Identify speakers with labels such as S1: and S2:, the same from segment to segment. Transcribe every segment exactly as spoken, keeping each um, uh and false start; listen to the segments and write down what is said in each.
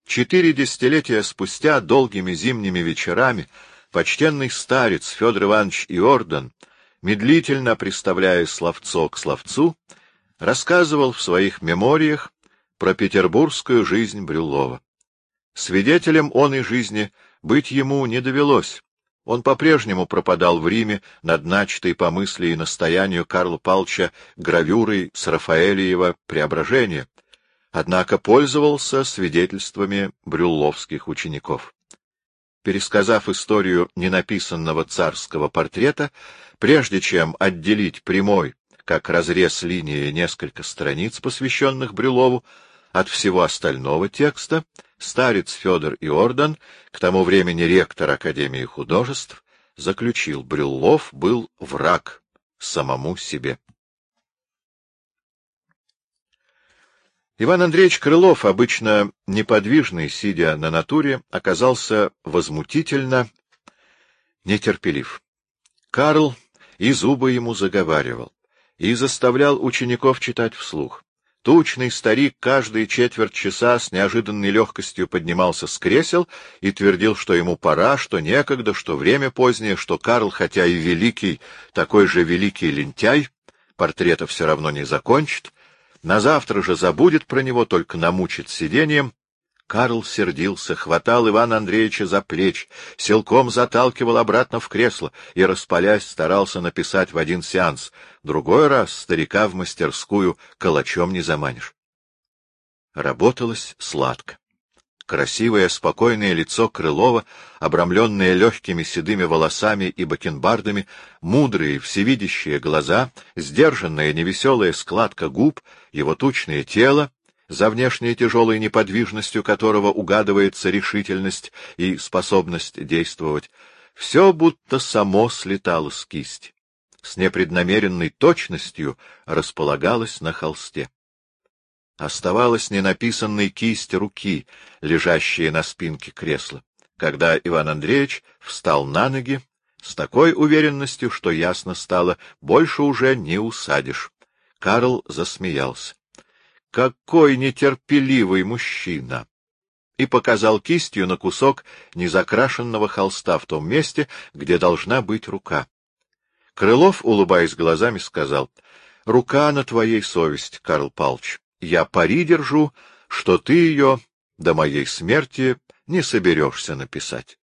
S1: Четыре десятилетия спустя, долгими зимними вечерами, почтенный старец Федор Иванович Иордан, медлительно приставляя словцо к словцу, рассказывал в своих мемориях про петербургскую жизнь Брюллова. Свидетелем оной жизни быть ему не довелось. Он по-прежнему пропадал в Риме над начатой по мысли и настоянию Карла Павловича гравюрой с Рафаэлиева «Преображение», однако пользовался свидетельствами брюлловских учеников. Пересказав историю ненаписанного царского портрета, прежде чем отделить прямой, как разрез линии, несколько страниц, посвященных Брюллову, от всего остального текста, старец Федор Иордан, к тому времени ректор Академии художеств, заключил: Брюллов был враг самому себе. Иван Андреевич Крылов, обычно неподвижный, сидя на натуре, оказался возмутительно нетерпелив. Карл и зубы ему заговаривал, и заставлял учеников читать вслух. Тучный старик каждые четверть часа с неожиданной легкостью поднимался с кресел и твердил, что ему пора, что некогда, что время позднее, что Карл, хотя и великий, такой же великий лентяй, портрета все равно не закончит, на завтра же забудет про него, только намучит сиденьем. Карл сердился, хватал Ивана Андреевича за плечи, силком заталкивал обратно в кресло и, распалясь, старался написать в один сеанс. Другой раз старика в мастерскую калачом не заманишь. Работалось сладко. Красивое, спокойное лицо Крылова, обрамленное легкими седыми волосами и бакенбардами, мудрые, всевидящие глаза, сдержанная невеселая складка губ, его тучное тело, за внешней тяжелой неподвижностью которого угадывается решительность и способность действовать, все будто само слетало с кисти, с непреднамеренной точностью располагалось на холсте. Оставалась ненаписанной кисть руки, лежащая на спинке кресла, когда Иван Андреевич встал на ноги с такой уверенностью, что ясно стало, больше уже не усадишь. Карл засмеялся. «Какой нетерпеливый мужчина!» и показал кистью на кусок незакрашенного холста в том месте, где должна быть рука. Крылов, улыбаясь глазами, сказал: «Рука на твоей совести, Карл Павлович. Я пари держу, что ты ее до моей смерти не соберешься написать».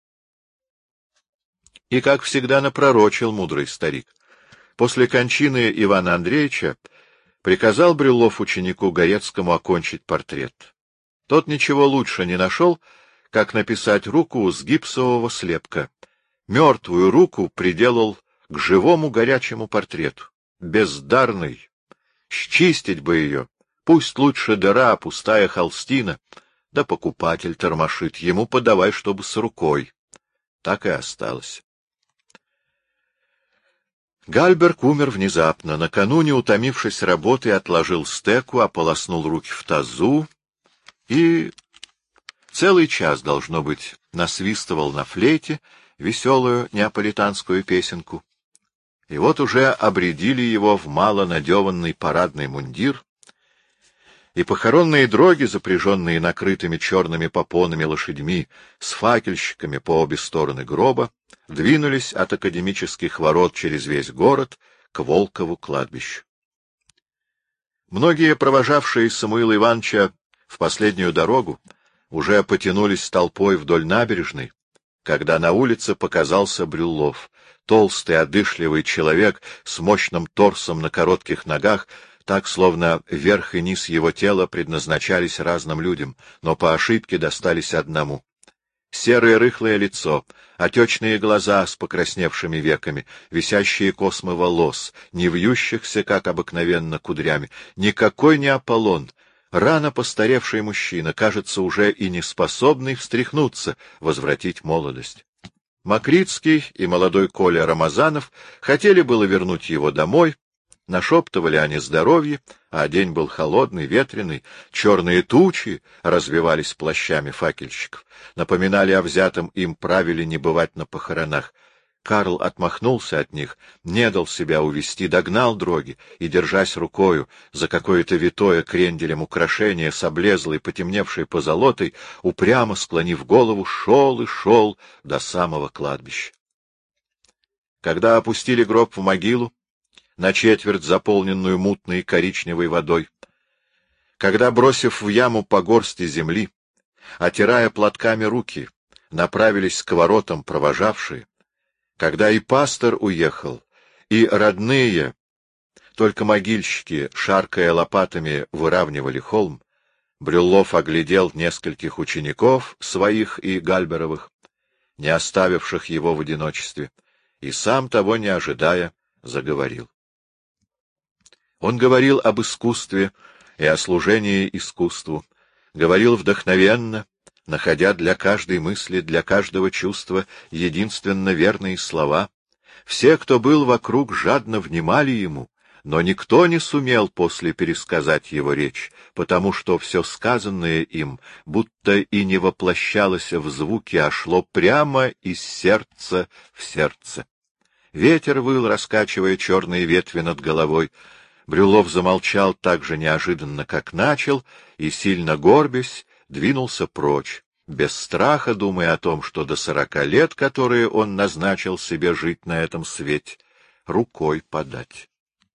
S1: И, как всегда, напророчил мудрый старик. После кончины Ивана Андреевича приказал Брюллов ученику Горецкому окончить портрет. Тот ничего лучше не нашел, как написать руку с гипсового слепка. Мертвую руку приделал к живому горячему портрету. Бездарный. Счистить бы ее. Пусть лучше дыра, пустая холстина, да покупатель тормошит, ему подавай, чтобы с рукой. Так и осталось. Гальберг умер внезапно. Накануне, утомившись работой, отложил стеку, ополоснул руки в тазу и целый час, должно быть, насвистывал на флейте веселую неаполитанскую песенку. И вот уже обрядили его в мало надеванный парадный мундир, и похоронные дроги, запряженные накрытыми черными попонами лошадьми с факельщиками по обе стороны гроба, двинулись от академических ворот через весь город к Волкову кладбищу. Многие, провожавшие Самуила Ивановича в последнюю дорогу, уже потянулись толпой вдоль набережной, когда на улице показался Брюллов, толстый, одышливый человек с мощным торсом на коротких ногах, так, словно верх и низ его тела предназначались разным людям, но по ошибке достались одному. Серое рыхлое лицо, отечные глаза с покрасневшими веками, висящие космы волос, не вьющихся, как обыкновенно, кудрями. Никакой не Аполлон. Рано постаревший мужчина, кажется, уже и не способный встряхнуться, возвратить молодость. Макритский и молодой Коля Рамазанов хотели было вернуть его домой. Нашептывали они здоровье, а день был холодный, ветреный, черные тучи развивались плащами факельщиков, напоминали о взятом им правиле не бывать на похоронах. Карл отмахнулся от них, не дал себя увести, догнал дроги и, держась рукою за какое-то витое кренделем украшение с облезлой, потемневшей позолотой, упрямо склонив голову, шел и шел до самого кладбища. Когда опустили гроб в могилу, на четверть заполненную мутной коричневой водой, когда, бросив в яму по горсти земли, отирая платками руки, направились к воротам провожавшие, когда и пастор уехал, и родные, только могильщики, шаркая лопатами, выравнивали холм, Брюллов оглядел нескольких учеников, своих и Гальберовых, не оставивших его в одиночестве, и сам, того не ожидая, заговорил. Он говорил об искусстве и о служении искусству, говорил вдохновенно, находя для каждой мысли, для каждого чувства единственно верные слова. Все, кто был вокруг, жадно внимали ему, но никто не сумел после пересказать его речь, потому что все сказанное им будто и не воплощалось в звуки, а шло прямо из сердца в сердце. Ветер выл, раскачивая черные ветви над головой. Брюллов замолчал так же неожиданно, как начал, и, сильно горбясь, двинулся прочь, без страха думая о том, что до сорока лет, которые он назначил себе жить на этом свете, рукой подать.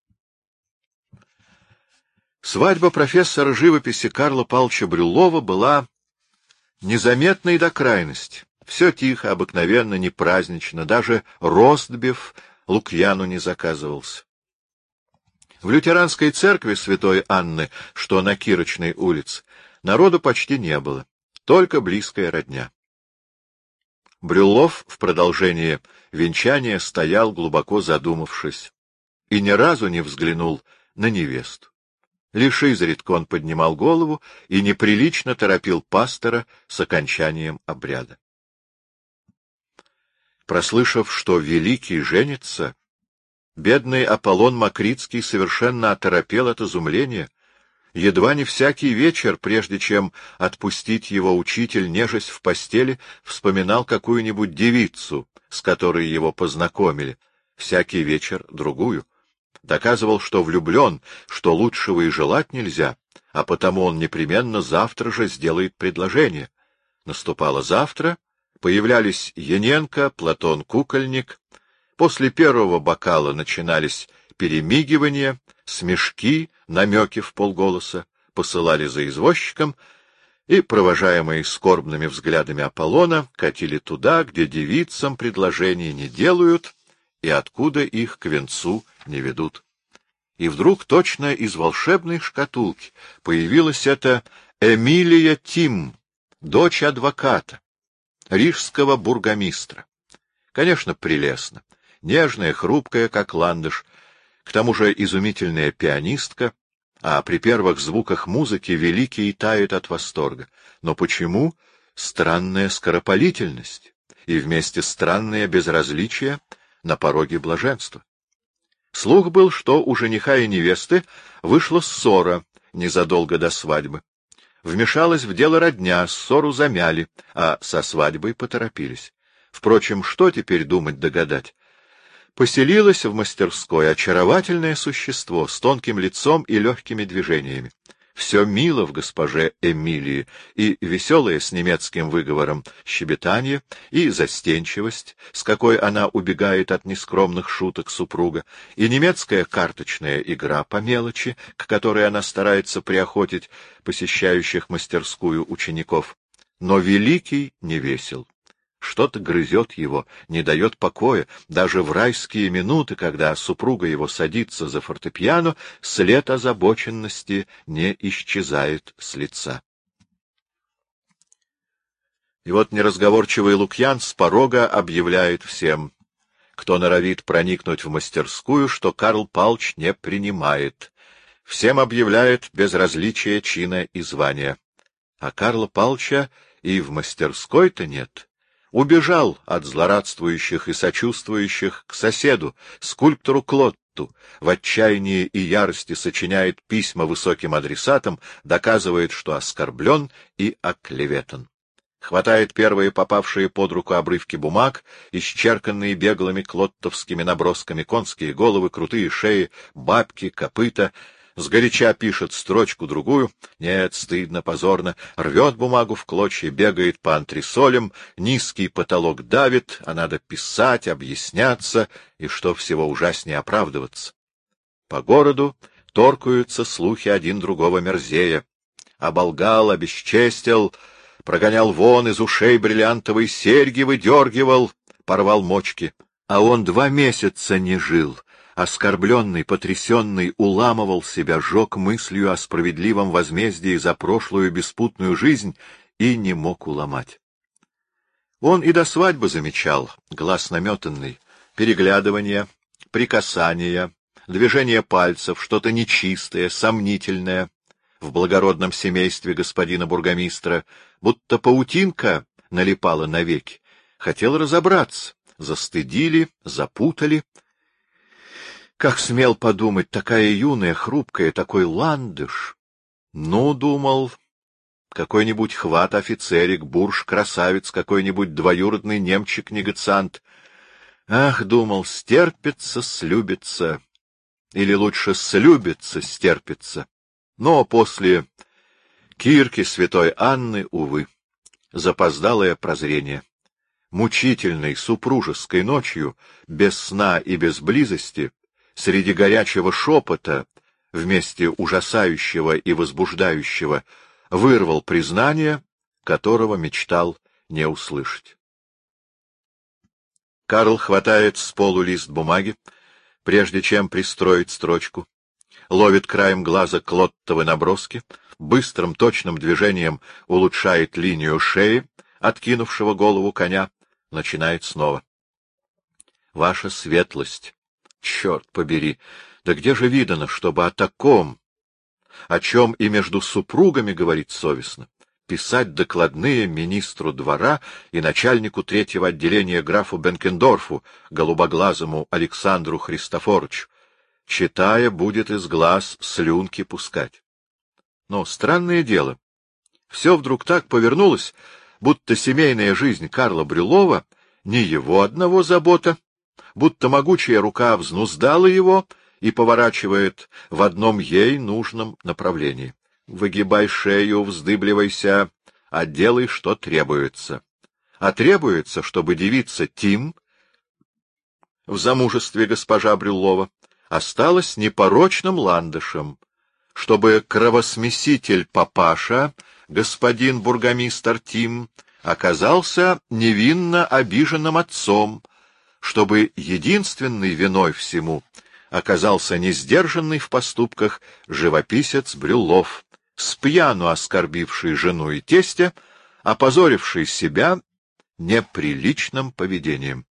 S1: Свадьба профессора живописи Карла Павловича Брюллова была незаметной до крайности. Все тихо, обыкновенно, не празднично, даже ростбиф Лукьяну не заказывался. В лютеранской церкви святой Анны, что на Кирочной улице, народу почти не было, только близкая родня. Брюллов в продолжении венчания стоял, глубоко задумавшись, и ни разу не взглянул на невесту. Лишь изредка он поднимал голову и неприлично торопил пастора с окончанием обряда. Прослышав, что великий женится, бедный Аполлон Макритский совершенно оторопел от изумления. Едва не всякий вечер, прежде чем отпустить его учитель, нежесть в постели, вспоминал какую-нибудь девицу, с которой его познакомили, всякий вечер другую. Доказывал, что влюблен, что лучшего и желать нельзя, а потому он непременно завтра же сделает предложение. Наступало завтра, появлялись Яненко, Платон Кукольник. После первого бокала начинались перемигивания, смешки, намеки вполголоса, посылали за извозчиком, и, провожаемые скорбными взглядами Аполлона, катили туда, где девицам предложений не делают и откуда их к венцу не ведут. И вдруг точно из волшебной шкатулки появилась эта Эмилия Тим, дочь адвоката, рижского бургомистра. Конечно, прелестно, нежная, хрупкая, как ландыш, к тому же изумительная пианистка, а при первых звуках музыки великий тает от восторга. Но почему странная скоропалительность и вместе странное безразличие на пороге блаженства? Слух был, что у жениха и невесты вышла ссора незадолго до свадьбы. Вмешалась в дело родня, ссору замяли, а со свадьбой поторопились. Впрочем, что теперь думать догадать? Поселилось в мастерской очаровательное существо с тонким лицом и легкими движениями. Все мило в госпоже Эмилии, и веселое с немецким выговором щебетанье, и застенчивость, с какой она убегает от нескромных шуток супруга, и немецкая карточная игра по мелочи, к которой она старается приохотить посещающих мастерскую учеников. Но великий не весел. Что-то грызет его, не дает покоя. Даже в райские минуты, когда супруга его садится за фортепиано, след озабоченности не исчезает с лица. И вот неразговорчивый Лукьян с порога объявляет всем, кто норовит проникнуть в мастерскую, что Карл Павлович не принимает. Всем объявляет безразличие чина и звания. А Карла Павловича и в мастерской-то нет. Убежал от злорадствующих и сочувствующих к соседу, скульптору Клотту, в отчаянии и ярости сочиняет письма высоким адресатам, доказывает, что оскорблен и оклеветан. хватает первые попавшие под руку обрывки бумаг, исчерканные беглыми клоттовскими набросками, конские головы, крутые шеи, бабки, копыта, сгоряча пишет строчку-другую, нет, стыдно, позорно, рвет бумагу в клочья, бегает по антресолям, низкий потолок давит, а надо писать, объясняться и, что всего ужаснее, оправдываться. По городу торкаются слухи один другого мерзея. Оболгал, обесчестил, прогонял вон из ушей бриллиантовые серьги, выдергивал, порвал мочки. А он два месяца не жил, оскорбленный, потрясенный, уламывал себя, жег мыслью о справедливом возмездии за прошлую беспутную жизнь и не мог уломать. Он и до свадьбы замечал, глаз наметанный, переглядывания, прикасания, движение пальцев, что-то нечистое, сомнительное в благородном семействе господина бургомистра, будто паутинка налипала навеки. Хотел разобраться, застыдили, запутали. Как смел подумать, такая юная, хрупкая, такой ландыш. Ну, думал, какой-нибудь хват-офицерик, бурж-красавец, какой-нибудь двоюродный немчик-негациант. Ах, думал, стерпится, слюбится, или лучше слюбится, стерпится. Но после Кирки святой Анны, увы, запоздалое прозрение. Мучительной супружеской ночью, без сна и без близости, среди горячего шепота, вместе ужасающего и возбуждающего, вырвал признание, которого мечтал не услышать. Карл хватает с полу лист бумаги, прежде чем пристроить строчку, ловит краем глаза клоттовы наброски, быстрым точным движением улучшает линию шеи, откинувшего голову коня, начинает снова. Ваша светлость, черт побери, да где же видано, чтобы о таком, о чем и между супругами говорить совестно, писать докладные министру двора и начальнику третьего отделения графу Бенкендорфу, голубоглазому Александру Христофоровичу, читая, будет из глаз слюнки пускать. Но странное дело, все вдруг так повернулось, будто семейная жизнь Карла Брюлова не его одного забота, будто могучая рука взнуздала его и поворачивает в одном ей нужном направлении. Выгибай шею, вздыбливайся, а делай, что требуется. А требуется, чтобы девица Тим в замужестве госпожа Брюллова осталась непорочным ландышем, чтобы кровосмеситель папаша, господин бургомистр Тим, оказался невинно обиженным отцом, чтобы единственной виной всему оказался несдержанный в поступках живописец Брюллов, спьяну оскорбивший жену и тестя, опозоривший себя неприличным поведением.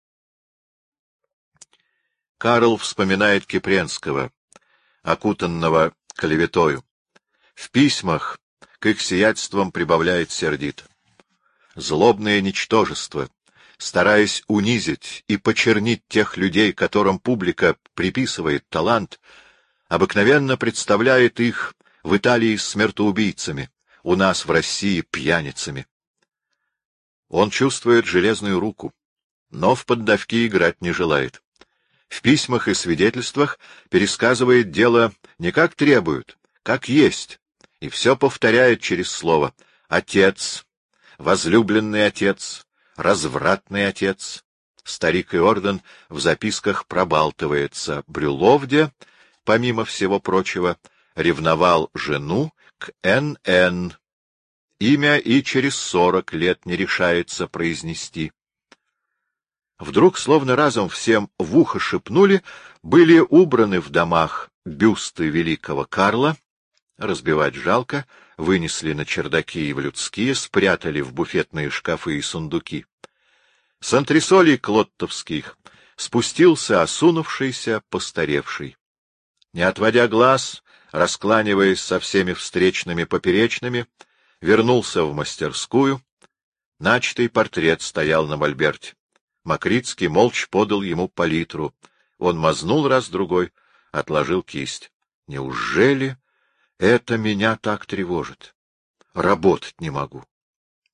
S1: Карл вспоминает Кипренского, окутанного клеветою. В письмах к их сиятельствам прибавляет сердито. Злобное ничтожество, стараясь унизить и почернить тех людей, которым публика приписывает талант, обыкновенно представляет их в Италии смертоубийцами, у нас в России пьяницами. Он чувствует железную руку, но в поддавки играть не желает. В письмах и свидетельствах пересказывает дело не как требуют, как есть, и все повторяет через слово «отец», «возлюбленный отец», «развратный отец». Старик Иордан в записках пробалтывается. Брюловде, помимо всего прочего, ревновал жену к Эн Эн. Имя и через сорок лет не решается произнести. Вдруг, словно разом всем в ухо шепнули, были убраны в домах бюсты великого Карла, разбивать жалко, вынесли на чердаки и в людские, спрятали в буфетные шкафы и сундуки. С антресолей клоттовских спустился осунувшийся, постаревший. Не отводя глаз, раскланиваясь со всеми встречными поперечными, вернулся в мастерскую. Начатый портрет стоял на мольберте. Макритский молча подал ему палитру. Он мазнул раз-другой, отложил кисть. Неужели это меня так тревожит? Работать не могу.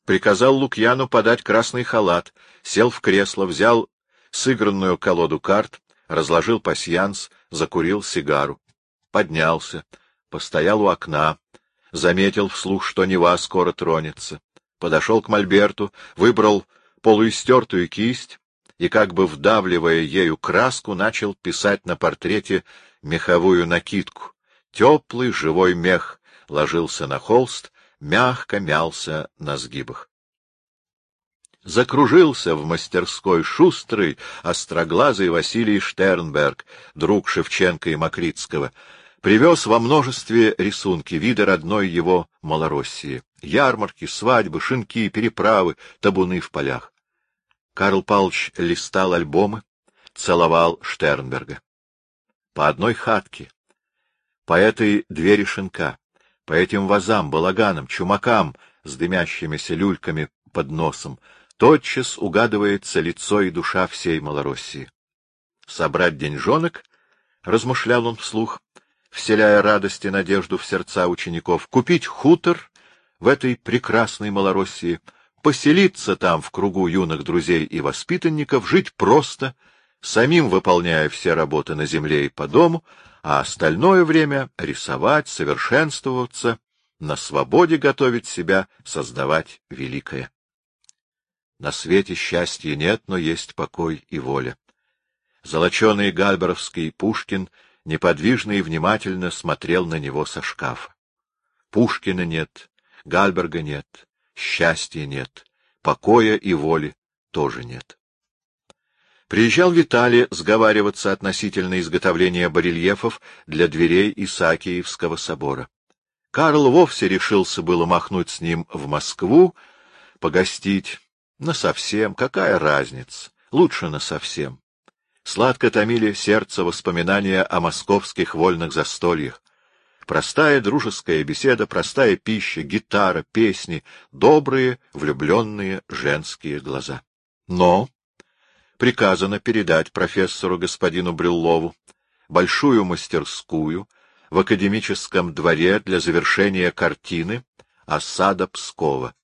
S1: приказал Лукьяну подать красный халат, сел в кресло, взял сыгранную колоду карт, разложил пасьянс, закурил сигару. Поднялся, постоял у окна, заметил вслух, что Нева скоро тронется. Подошел к мольберту, выбрал полуистертую кисть и, как бы вдавливая ею краску, начал писать на портрете меховую накидку. Теплый живой мех ложился на холст, мягко мялся на сгибах. Закружился в мастерской шустрый, остроглазый Василий Штернберг, друг Шевченко и Макритского. Привез во множестве рисунки, виды родной его Малороссии. Ярмарки, свадьбы, шинки, переправы, табуны в полях. Карл Павлович листал альбомы, целовал Штернберга. По одной хатке, по этой двери шинка, по этим вазам, балаганам, чумакам с дымящимися люльками под носом, тотчас угадывается лицо и душа всей Малороссии. Собрать деньжонок, размышлял он вслух, вселяя радость и надежду в сердца учеников, купить хутор в этой прекрасной Малороссии, поселиться там в кругу юных друзей и воспитанников, жить просто, самим выполняя все работы на земле и по дому, а остальное время рисовать, совершенствоваться, на свободе готовить себя, создавать великое. На свете счастья нет, но есть покой и воля. Золоченый гальберовский Пушкин неподвижно и внимательно смотрел на него со шкафа. Пушкина нет, Гальберга нет, счастья нет, покоя и воли тоже нет. Приезжал Виталий сговариваться относительно изготовления барельефов для дверей Исаакиевского собора. Карл вовсе решился было махнуть с ним в Москву, погостить. Насовсем, какая разница, лучше насовсем. Сладко томили сердце воспоминания о московских вольных застольях. Простая дружеская беседа, простая пища, гитара, песни, добрые, влюбленные женские глаза. Но приказано передать профессору господину Брюллову большую мастерскую в академическом дворе для завершения картины «Осада Пскова».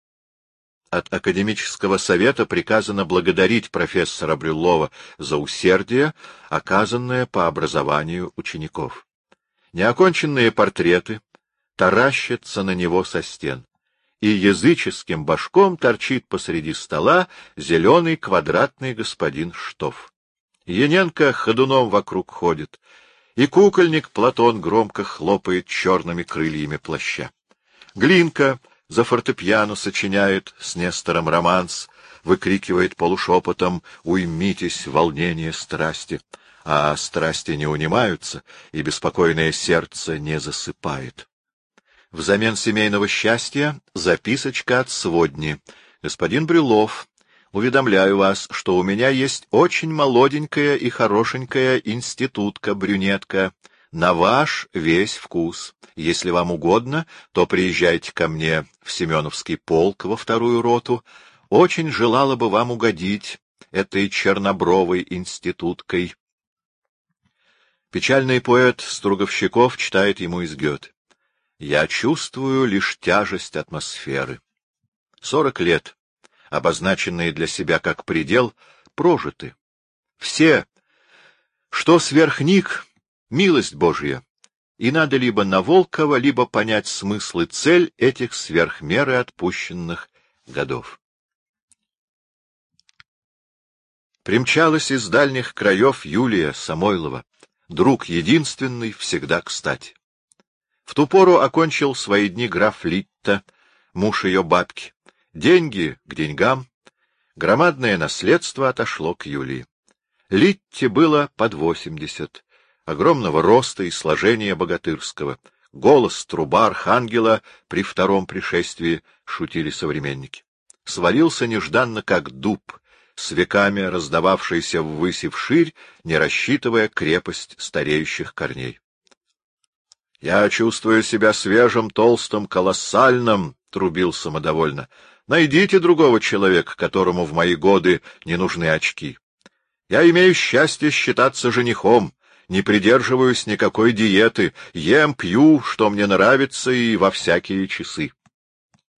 S1: От академического совета приказано благодарить профессора Брюллова за усердие, оказанное по образованию учеников. Неоконченные портреты таращатся на него со стен, и языческим башком торчит посреди стола зеленый квадратный господин Штоф. Яненко ходуном вокруг ходит, и кукольник Платон громко хлопает черными крыльями плаща. Глинка за фортепиано сочиняет с Нестором романс, выкрикивает полушепотом «Уймитесь, волнение страсти!», а страсти не унимаются, и беспокойное сердце не засыпает. Взамен семейного счастья записочка от сводни. «Господин Брюллов, уведомляю вас, что у меня есть очень молоденькая и хорошенькая институтка-брюнетка, на ваш весь вкус. Если вам угодно, то приезжайте ко мне в Семеновский полк во вторую роту. Очень желала бы вам угодить этой чернобровой институткой». Печальный поэт Струговщиков читает ему из Гёте. «Я чувствую лишь тяжесть атмосферы». Сорок лет, обозначенные для себя как предел, прожиты. Все, что сверх них, милость Божья, и надо либо на Волкова, либо понять смысл и цель этих сверх меры отпущенных годов. Примчалась из дальних краев Юлия Самойлова, друг единственный, всегда кстати. В ту пору окончил свои дни граф Литта, муж ее бабки. Деньги к деньгам, громадное наследство отошло к Юлии. Литте было под восемьдесят, огромного роста и сложения богатырского. Голос труба архангела при втором пришествии, шутили современники. Свалился нежданно, как дуб, с веками раздававшийся ввысь и вширь, не рассчитывая крепость стареющих корней. — Я чувствую себя свежим, толстым, колоссальным, — трубил самодовольно. — Найдите другого человека, которому в мои годы не нужны очки. Я имею счастье считаться женихом, не придерживаюсь никакой диеты, ем, пью, что мне нравится, и во всякие часы.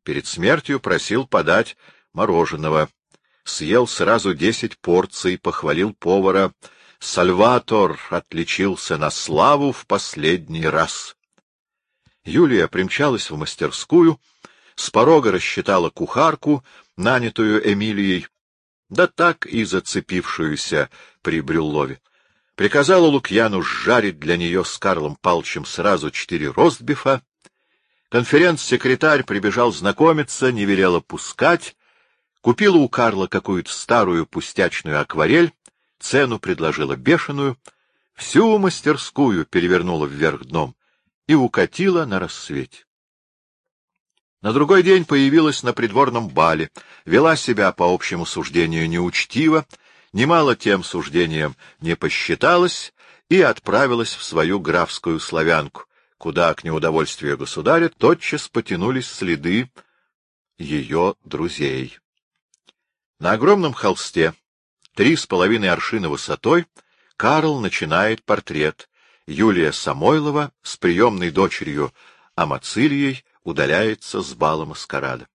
S1: Перед смертью просил подать мороженого. Съел сразу десять порций, похвалил повара. Сальватор отличился на славу в последний раз. Юлия примчалась в мастерскую, с порога рассчитала кухарку, нанятую Эмилией, да так и зацепившуюся при Брюллове. Приказала Лукьяну сжарить для нее с Карлом Палчем сразу четыре ростбифа. Конференц-секретарь прибежал знакомиться, не велела пускать, купила у Карла какую-то старую пустячную акварель, цену предложила бешеную, всю мастерскую перевернула вверх дном и укатила на рассвете. На другой день появилась на придворном бале, вела себя, по общему суждению, неучтиво, немало тем суждением не посчиталась и отправилась в свою графскую славянку, куда, к неудовольствию государя, тотчас потянулись следы ее друзей. На огромном холсте, три с половиной аршина высотой, Карл начинает портрет. Юлия Самойлова с приемной дочерью Амацилией удаляется с бала маскарада.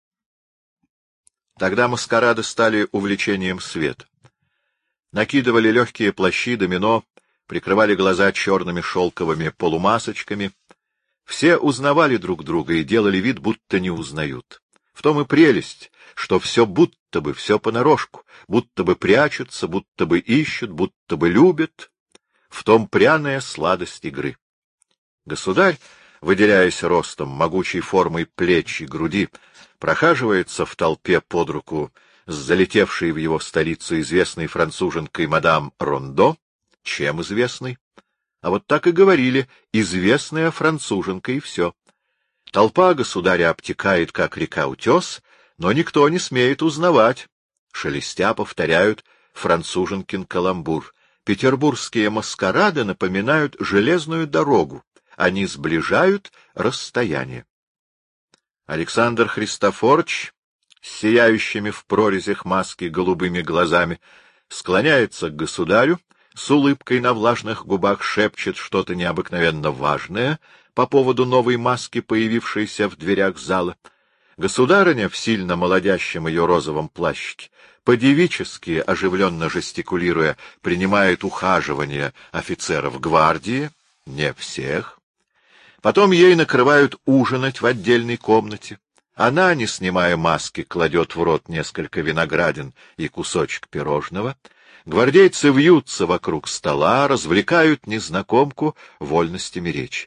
S1: Тогда маскарады стали увлечением света. Накидывали легкие плащи домино, прикрывали глаза черными шелковыми полумасочками. Все узнавали друг друга и делали вид, будто не узнают. В том и прелесть, что все будто бы, все понарошку, будто бы прячутся, будто бы ищут, будто бы любят. В том пряная сладость игры. Государь, выделяясь ростом, могучей формой плеч и груди, прохаживается в толпе под руку с залетевшей в его столицу известной француженкой мадам Рондо. Чем известной? А вот так и говорили: известная француженка, и все. Толпа государя обтекает, как река Утес, но никто не смеет узнавать. Шелестя повторяют француженкин каламбур. Петербургские маскарады напоминают железную дорогу. Они сближают расстояние. Александр Христофорович, с сияющими в прорезях маски голубыми глазами, склоняется к государю, с улыбкой на влажных губах шепчет что-то необыкновенно важное по поводу новой маски, появившейся в дверях зала. Государыня в сильно молодящем ее розовом плащике, по-девически, оживленно жестикулируя, принимает ухаживание офицеров гвардии, не всех. Потом ей накрывают ужинать в отдельной комнате. Она, не снимая маски, кладет в рот несколько виноградин и кусочек пирожного. Гвардейцы вьются вокруг стола, развлекают незнакомку вольностями речи.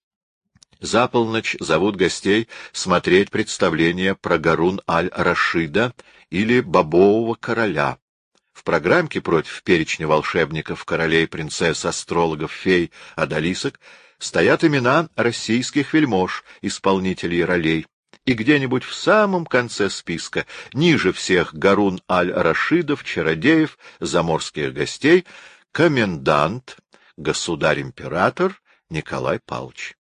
S1: За полночь зовут гостей смотреть представление про Гарун-аль-Рашида или Бобового короля. В программке против перечня волшебников, королей, принцесс, астрологов, фей, одолисок стоят имена российских вельмож, исполнителей ролей. И где-нибудь в самом конце списка, ниже всех Гарун-аль-Рашидов, чародеев, заморских гостей, комендант, государь-император Николай Павлович.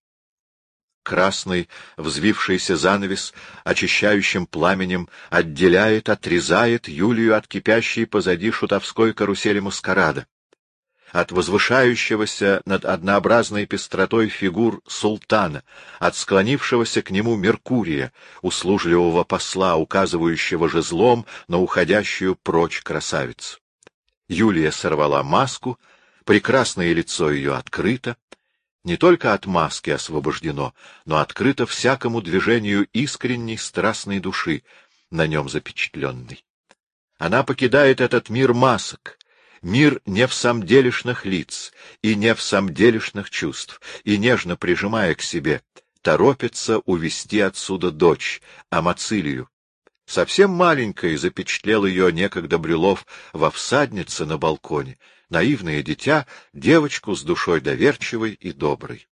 S1: Красный взвившийся занавес очищающим пламенем отделяет, отрезает Юлию от кипящей позади шутовской карусели маскарада, от возвышающегося над однообразной пестротой фигур султана, от склонившегося к нему Меркурия, услужливого посла, указывающего жезлом на уходящую прочь красавицу. Юлия сорвала маску, прекрасное лицо ее открыто, не только от маски освобождено, но открыто всякому движению искренней страстной души, на нем запечатленной. Она покидает этот мир масок, мир невсамделишных лиц и невсамделишных чувств, и, нежно прижимая к себе, торопится увести отсюда дочь, Амацилию. Совсем маленькой запечатлел ее некогда Брюллов во всаднице на балконе, наивное дитя, девочку с душой доверчивой и доброй.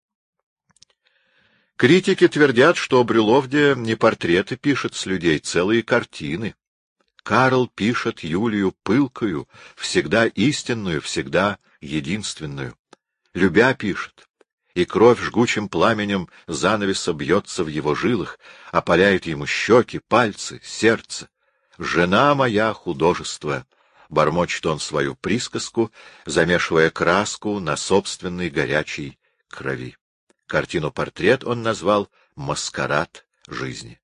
S1: Критики твердят, что Брюллов-де не портреты пишет с людей, целые картины. Карл пишет Юлию пылкую, всегда истинную, всегда единственную. Любя пишет, и кровь жгучим пламенем занавеса бьется в его жилах, опаляет ему щеки, пальцы, сердце. «Жена моя художество», — бормочет он свою присказку, замешивая краску на собственной горячей крови. Картину-портрет он назвал «Маскарад жизни.